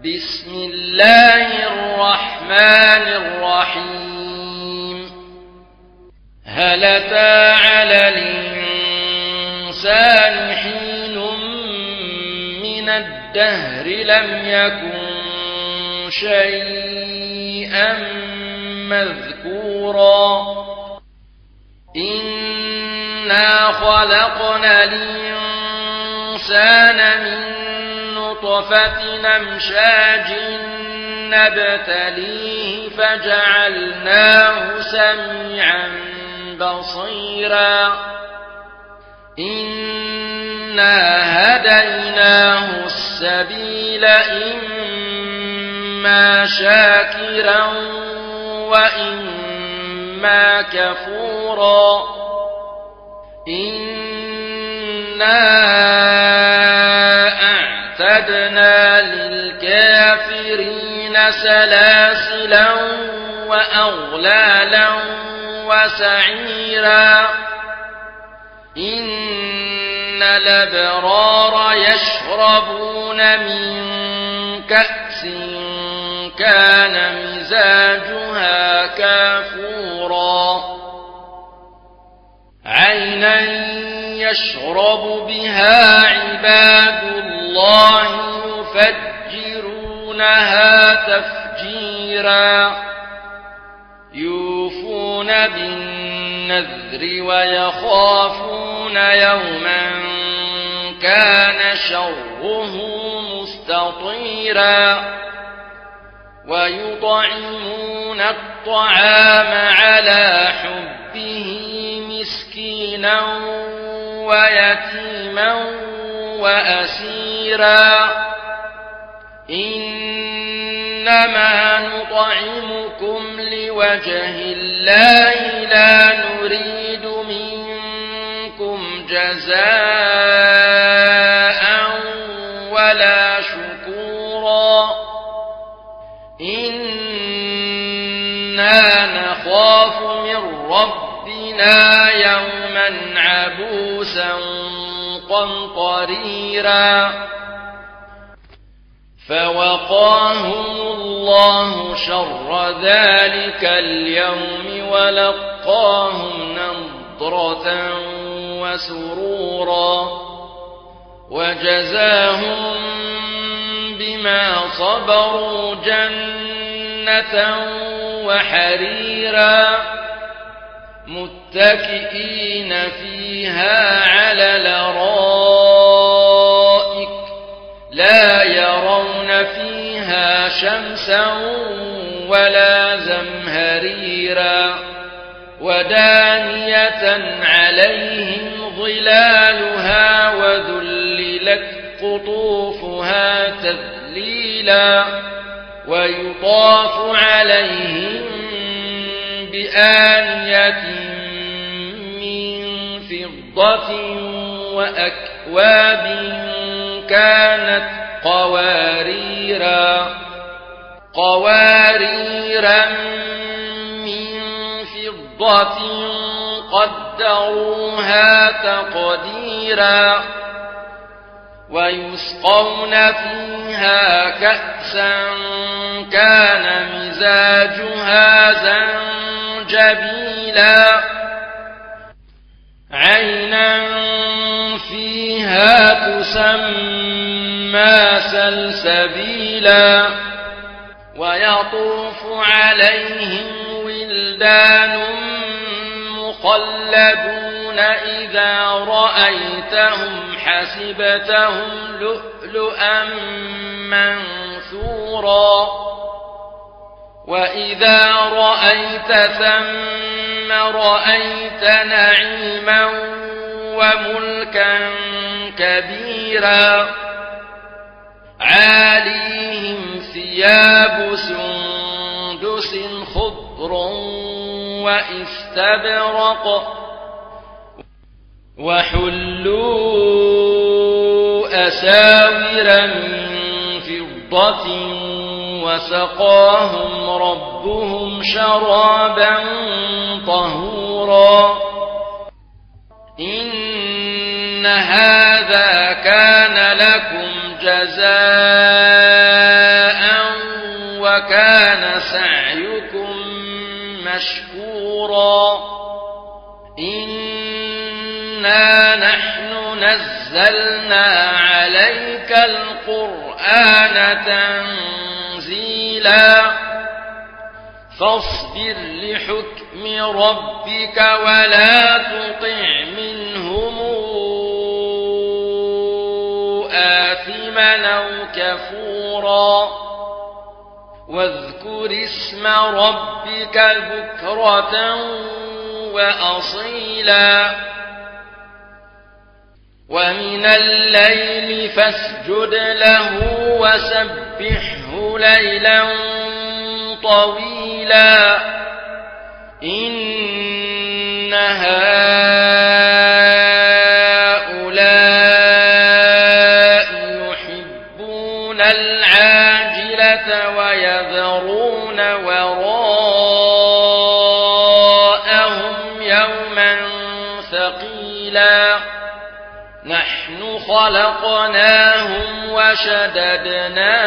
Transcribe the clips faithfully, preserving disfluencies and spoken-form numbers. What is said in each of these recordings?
بسم الله الرحمن الرحيم هل أتى على الإنسان حين من الدهر لم يكن شيئا مذكورا إنا خلقنا الإنسان من نطفة أمشاج نبتليه فجعلناه سميعا بصيرا إنا هديناه السبيل إما شاكرا وإما كفورا إنا أعتدنا للكافرين سلاسلا وأغلالا وسعيرا إن الأبرار يشربون من كأس كان مزاجها كافورا عينا يشرب بها عباد الله يفجرونها تفجيرا يوفون بالنذر ويخافون يوما كان شره مستطيرا ويطعمون الطعام على حبه مسكينا ويتيما وأسيرا إنما نطعمكم لوجه الله لا نريد منكم جزاء ولا شكورا إنا نخاف من ربنا يوما عبوسا قمطريرا فوقاهم الله شر ذلك اليوم ولقاهم نضرة وسرورا وجزاهم بما صبروا جنة وحريرا متكئين فيها على الأرائك لا يرون فيها شمسا ولا زمهريرا ودانية عليهم ظلالها وذللت قطوفها تذليلا ويطاف عليهم بآنية من فضة وأكواب كانت قواريرا قواريرا من فضة قدروها تقديرا ويسقون فيها كأسا كان مزاجها زنجبيلا عينا فيها تسمى سلسبيلا ويطوف عليهم ولدان مخلدون إذا رأيتهم حسبتهم لؤلؤا منثورا وإذا رأيت ثم رأيت نعيما وملكا كبيرا عاليهم ثياب سندس خضر واستبرق وحلوا أساور من فضة وسقاهم ربهم شرابا طهورا إن هذا كان لكم جزاء وكان سعيكم مشكورا إنا نحن نزلنا عليك القرآن تنزيلا فاصبر لحكم ربك ولا تطع منهم آثما أو كفورا واذكر اسم ربك بكرة وأصيلا ومن الليل فاسجد له وسبحه ليلا طويلا إن هؤلاء يحبون العاجلة ويذرون وراءهم يوما ثقيلا نحن خلقناهم وشددنا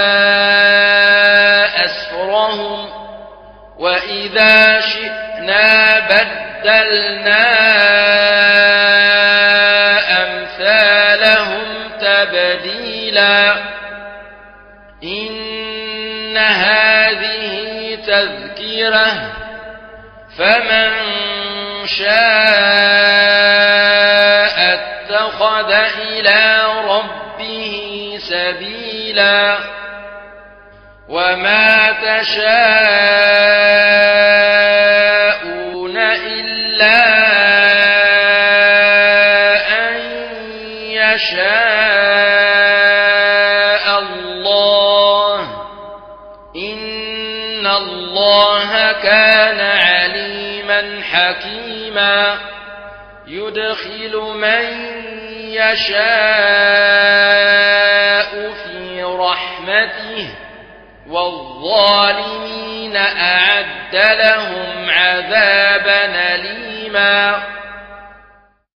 أسرهم وإذا شئنا بدلنا أمثالهم تبديلا إن هذه تذكرة فمن شاء اتخذ إلى ربه سبيلا وما تشاءون إلا أن يشاء الله إن الله كان عليما حكيما يدخل من يشاء في رحمته والظالمين أعد لهم عذابا أليما